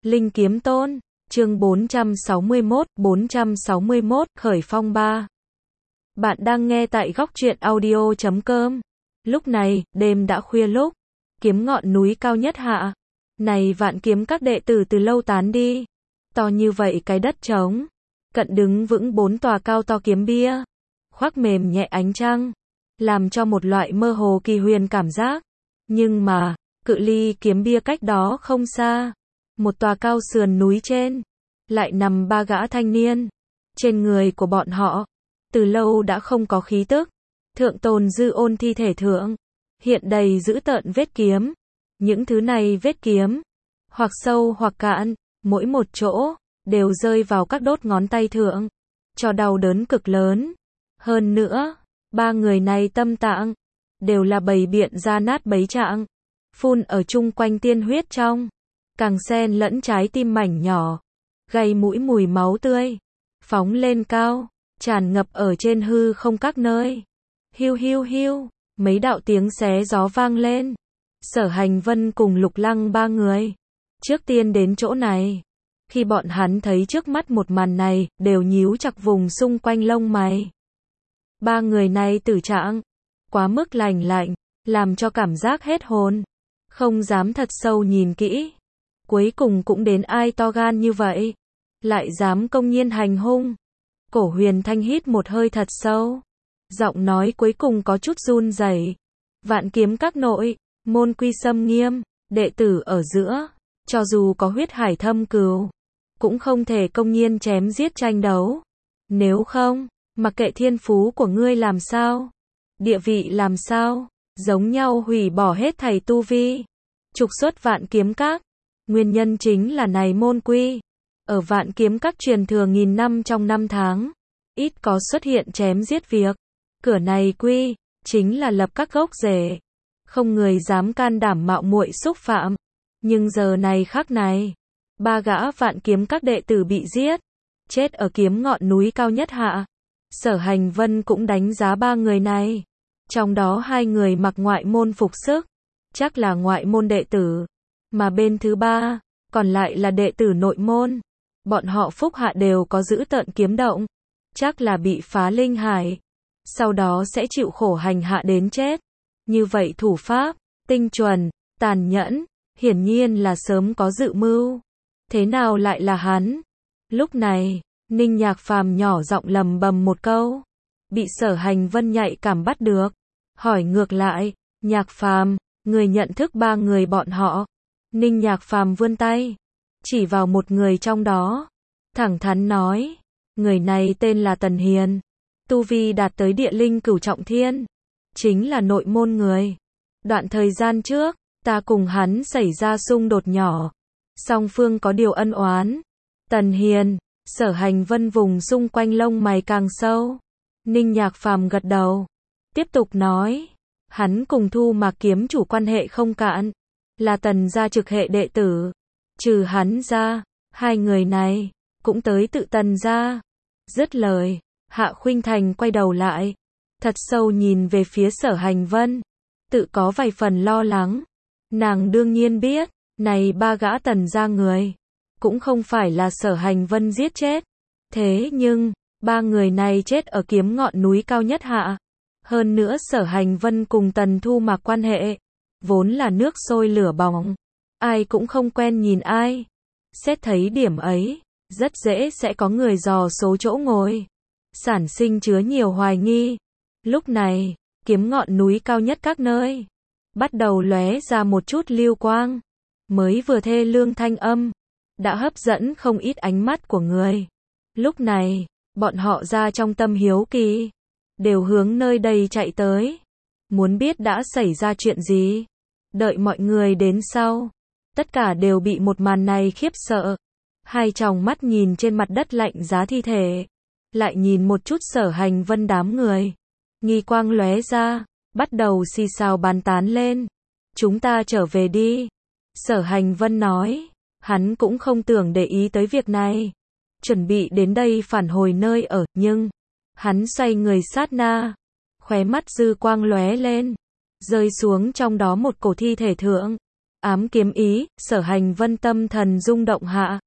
Linh Kiếm Tôn, chương 461, Khởi Phong 3. Bạn đang nghe tại góc truyện audio.com. Lúc này, đêm đã khuya lúc, kiếm ngọn núi cao nhất hạ. Này vạn kiếm các đệ tử từ lâu tán đi. To như vậy cái đất trống. Cận đứng vững 4 tòa cao to kiếm bia. Khoác mềm nhẹ ánh trăng. Làm cho một loại mơ hồ kỳ huyền cảm giác. Nhưng mà, cự ly kiếm bia cách đó không xa. Một tòa cao sườn núi trên. Lại nằm 3 gã thanh niên. Trên người của bọn họ. Từ lâu đã không có khí tức. Thượng tồn dư ôn thi thể thượng. Hiện đầy dữ tợn vết kiếm. Những thứ này vết kiếm. Hoặc sâu hoặc cạn. Mỗi một chỗ. Đều rơi vào các đốt ngón tay thượng. Cho đau đớn cực lớn. Hơn nữa. 3 người này tâm tạng. Đều là bầy biện ra nát bấy trạng. Phun ở chung quanh tiên huyết trong. Càng xen lẫn trái tim mảnh nhỏ. Gây mũi mùi máu tươi. Phóng lên cao. Tràn ngập ở trên hư không các nơi. Hiu hiu hiu. Mấy đạo tiếng xé gió vang lên. Sở Hành Vân cùng Lục Lăng 3 người. Trước tiên đến chỗ này. Khi bọn hắn thấy trước mắt một màn này, đều nhíu chặt vùng xung quanh lông mày. 3 người này tử trạng. Quá mức lành lạnh. Làm cho cảm giác hết hồn. Không dám thật sâu nhìn kỹ. Cuối cùng cũng đến ai to gan như vậy. Lại dám công nhiên hành hung. Cổ Huyền Thanh hít một hơi thật sâu. Giọng nói cuối cùng có chút run rẩy. Vạn kiếm các nội, môn quy xâm nghiêm, đệ tử ở giữa. Cho dù có huyết hải thâm cừu. Cũng không thể công nhiên chém giết tranh đấu. Nếu không, mặc kệ thiên phú của ngươi làm sao. Địa vị làm sao. Giống nhau hủy bỏ hết thảy tu vi. Trục xuất vạn kiếm các. Nguyên nhân chính là này môn quy. Ở vạn kiếm các truyền thừa nghìn năm trong 5 tháng. Ít có xuất hiện chém giết việc. Cửa này quy. Chính là lập các gốc rễ. Không người dám can đảm mạo muội xúc phạm. Nhưng giờ này khắc này. 3 gã vạn kiếm các đệ tử bị giết. Chết ở kiếm ngọn núi cao nhất hạ. Sở Hành Vân cũng đánh giá 3 người này. Trong đó 2 người mặc ngoại môn phục sức. Chắc là ngoại môn đệ tử. Mà bên thứ 3. Còn lại là đệ tử nội môn. Bọn họ phúc hạ đều có giữ tợn kiếm động. Chắc là bị phá linh hải. Sau đó sẽ chịu khổ hành hạ đến chết. Như vậy thủ pháp, tinh chuẩn, tàn nhẫn, hiển nhiên là sớm có dự mưu. Thế nào lại là hắn? Lúc này, Ninh Nhạc Phàm nhỏ giọng lầm bầm một câu. Bị Sở Hành Vân nhạy cảm bắt được. Hỏi ngược lại, Nhạc Phàm, người nhận thức 3 người bọn họ. Ninh Nhạc Phàm vươn tay. Chỉ vào một người trong đó. Thẳng thắn nói. Người này tên là Tần Hiền. Tu vi đạt tới địa linh cửu trọng thiên. Chính là nội môn người. Đoạn thời gian trước, ta cùng hắn xảy ra xung đột nhỏ. Song phương có điều ân oán. Tần Hiền, Sở Hành Vân vùng xung quanh lông mày càng sâu. Ninh Nhạc Phàm gật đầu. Tiếp tục nói. Hắn cùng Thu Mạc kiếm chủ quan hệ không cạn. Là Tần gia trực hệ đệ tử. Trừ hắn ra, 2 người này cũng tới tự Tần gia. Dứt lời, Hạ Khuynh Thành quay đầu lại, thật sâu nhìn về phía Sở Hành Vân, tự có vài phần lo lắng. Nàng đương nhiên biết, này 3 gã Tần gia người, cũng không phải là Sở Hành Vân giết chết. Thế nhưng, 3 người này chết ở kiếm ngọn núi cao nhất hạ. Hơn nữa Sở Hành Vân cùng Tần Thu Mạc quan hệ, vốn là nước sôi lửa bỏng. Ai cũng không quen nhìn ai. Xét thấy điểm ấy, rất dễ sẽ có người dò số chỗ ngồi. Sản sinh chứa nhiều hoài nghi. Lúc này, kiếm ngọn núi cao nhất các nơi. Bắt đầu lóe ra một chút lưu quang. Mới vừa thê lương thanh âm. Đã hấp dẫn không ít ánh mắt của người. Lúc này, bọn họ ra trong tâm hiếu kỳ. Đều hướng nơi đây chạy tới. Muốn biết đã xảy ra chuyện gì. Đợi mọi người đến sau. Tất cả đều bị một màn này khiếp sợ. Hai tròng mắt nhìn trên mặt đất lạnh giá thi thể. Lại nhìn một chút Sở Hành Vân đám người. Nghi quang lóe ra. Bắt đầu xì xào bàn tán lên. Chúng ta trở về đi. Sở Hành Vân nói. Hắn cũng không tưởng để ý tới việc này. Chuẩn bị đến đây phản hồi nơi ở. Nhưng, hắn xoay người sát na. Khóe mắt dư quang lóe lên. Rơi xuống trong đó một cổ thi thể thượng. Ám kiếm ý, Sở Hành Vân tâm thần rung động hạ.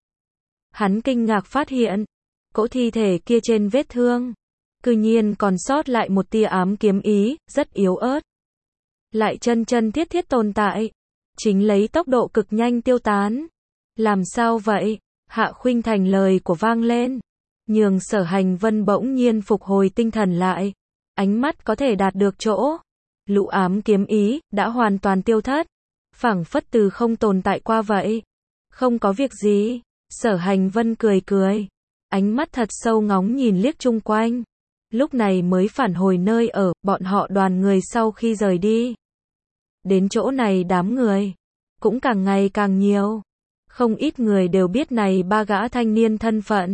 Hắn kinh ngạc phát hiện, cỗ thi thể kia trên vết thương, cư nhiên còn sót lại một tia ám kiếm ý, rất yếu ớt. Lại chân chân thiết thiết tồn tại, chính lấy tốc độ cực nhanh tiêu tán. Làm sao vậy? Hạ Khuynh Thành lời của vang lên, nhường Sở Hành Vân bỗng nhiên phục hồi tinh thần lại, ánh mắt có thể đạt được chỗ. Lũ ám kiếm ý, đã hoàn toàn tiêu thất, phảng phất từ không tồn tại qua vậy. Không có việc gì, Sở Hành Vân cười cười, ánh mắt thật sâu ngóng nhìn liếc chung quanh. Lúc này mới phản hồi nơi ở, bọn họ đoàn người sau khi rời đi. Đến chỗ này đám người, cũng càng ngày càng nhiều. Không ít người đều biết này ba gã thanh niên thân phận.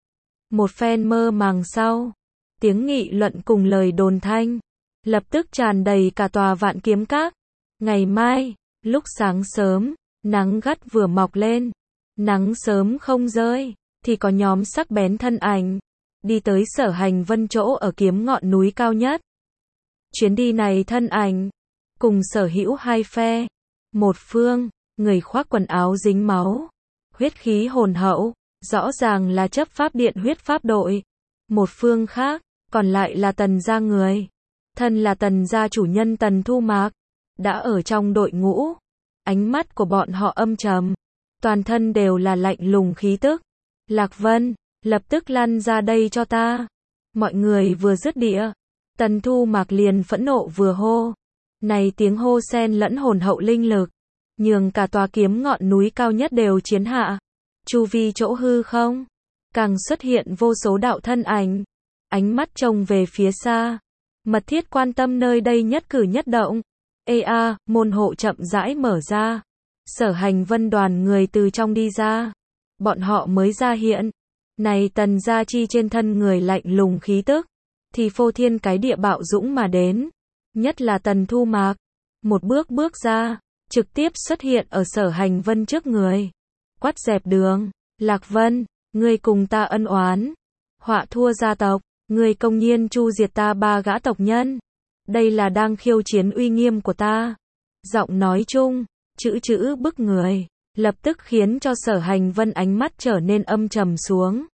Một phen mơ màng sau, tiếng nghị luận cùng lời đồn thanh, lập tức tràn đầy cả tòa Vạn Kiếm Các. Ngày mai, lúc sáng sớm, nắng gắt vừa mọc lên, nắng sớm không rơi, thì có nhóm sắc bén thân ảnh, đi tới Sở Hành Vân chỗ ở kiếm ngọn núi cao nhất. Chuyến đi này thân ảnh, cùng sở hữu hai phe. Một phương, người khoác quần áo dính máu, huyết khí hồn hậu, rõ ràng là chấp pháp điện huyết pháp đội. Một phương khác, còn lại là Tần gia người. Thân là Tần gia chủ nhân Tần Thu Mạc, đã ở trong đội ngũ. Ánh mắt của bọn họ âm trầm, toàn thân đều là lạnh lùng khí tức. Lạc Vân, lập tức lăn ra đây cho ta. Mọi người vừa dứt địa, Tần Thu Mạc liền phẫn nộ vừa hô. Này tiếng hô xen lẫn hồn hậu linh lực, nhường cả tòa kiếm ngọn núi cao nhất đều chiến hạ. Chu vi chỗ hư không, càng xuất hiện vô số đạo thân ảnh. Ánh mắt trông về phía xa, mật thiết quan tâm nơi đây nhất cử nhất động. Ê a, môn hộ chậm rãi mở ra. Sở Hành Vân đoàn người từ trong đi ra. Bọn họ mới ra hiện. Này Tần gia chi trên thân người lạnh lùng khí tức, thì phô thiên cái địa bạo dũng mà đến. Nhất là Tần Thu Mạc, một bước bước ra, trực tiếp xuất hiện ở Sở Hành Vân trước người. Quát dẹp đường, Lạc Vân, ngươi cùng ta ân oán. Họa thua gia tộc, ngươi công nhiên chu diệt ta ba gã tộc nhân. Đây là đang khiêu chiến uy nghiêm của ta. Giọng nói chung, chữ bức người, lập tức khiến cho Sở Hành Vân ánh mắt trở nên âm trầm xuống.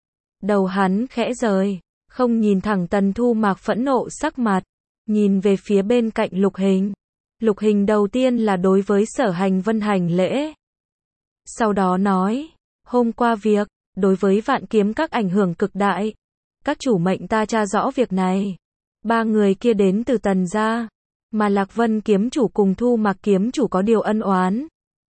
Đầu hắn khẽ rời, không nhìn thẳng Tần Thu Mạc phẫn nộ sắc mặt, nhìn về phía bên cạnh Lục Hình. Lục Hình đầu tiên là đối với Sở Hành Vân hành lễ. Sau đó nói, hôm qua việc, đối với Vạn Kiếm Các ảnh hưởng cực đại. Các chủ mệnh ta tra rõ việc này. Ba người kia đến từ Tần gia, mà Lạc Vân kiếm chủ cùng Thu Mạc kiếm chủ có điều ân oán.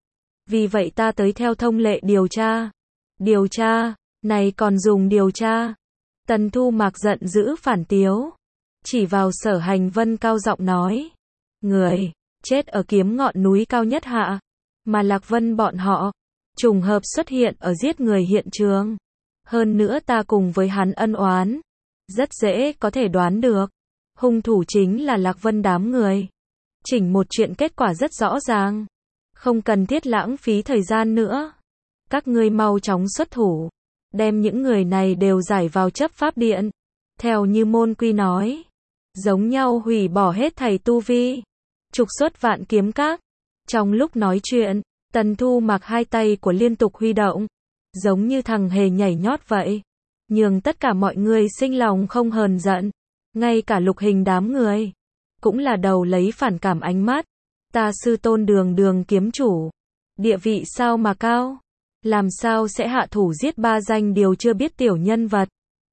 Vì vậy ta tới theo thông lệ điều tra. Điều tra, này còn dùng điều tra. Tần Thu Mạc giận dữ phản tiếu, chỉ vào Sở Hành Vân cao giọng nói. Người, chết ở kiếm ngọn núi cao nhất hạ, mà Lạc Vân bọn họ, trùng hợp xuất hiện ở giết người hiện trường. Hơn nữa ta cùng với hắn ân oán, rất dễ có thể đoán được. Hung thủ chính là Lạc Vân đám người. Chỉnh một chuyện kết quả rất rõ ràng. Không cần thiết lãng phí thời gian nữa. Các ngươi mau chóng xuất thủ. Đem những người này đều giải vào chấp pháp điện. Theo như môn quy nói. Giống nhau hủy bỏ hết thảy tu vi. Trục xuất Vạn Kiếm Các. Trong lúc nói chuyện, Tần Thu Mạc hai tay của liên tục huy động. Giống như thằng hề nhảy nhót vậy. Nhường tất cả mọi người sinh lòng không hờn giận. Ngay cả Lục Hình đám người, cũng là đầu lấy phản cảm ánh mắt. Ta sư tôn Đường kiếm chủ, địa vị sao mà cao, làm sao sẽ hạ thủ giết ba danh điều chưa biết tiểu nhân vật.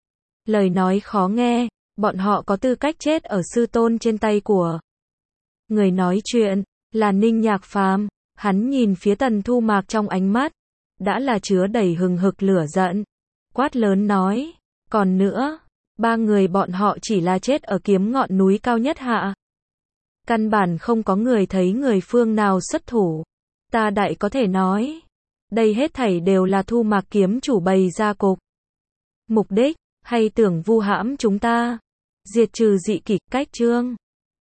Lời nói khó nghe, bọn họ có tư cách chết ở sư tôn trên tay của. Người nói chuyện, là Ninh Nhạc Phàm, hắn nhìn phía Tần Thu Mạc trong ánh mắt, đã là chứa đầy hừng hực lửa giận. Quát lớn nói, còn nữa. Ba người bọn họ chỉ là chết ở kiếm ngọn núi cao nhất hạ. Căn bản không có người thấy người phương nào xuất thủ. Ta đại có thể nói, đây hết thảy đều là Thu Mạc kiếm chủ bày ra cục. Mục đích, hay tưởng vu hãm chúng ta, diệt trừ dị kỷ, cách chương.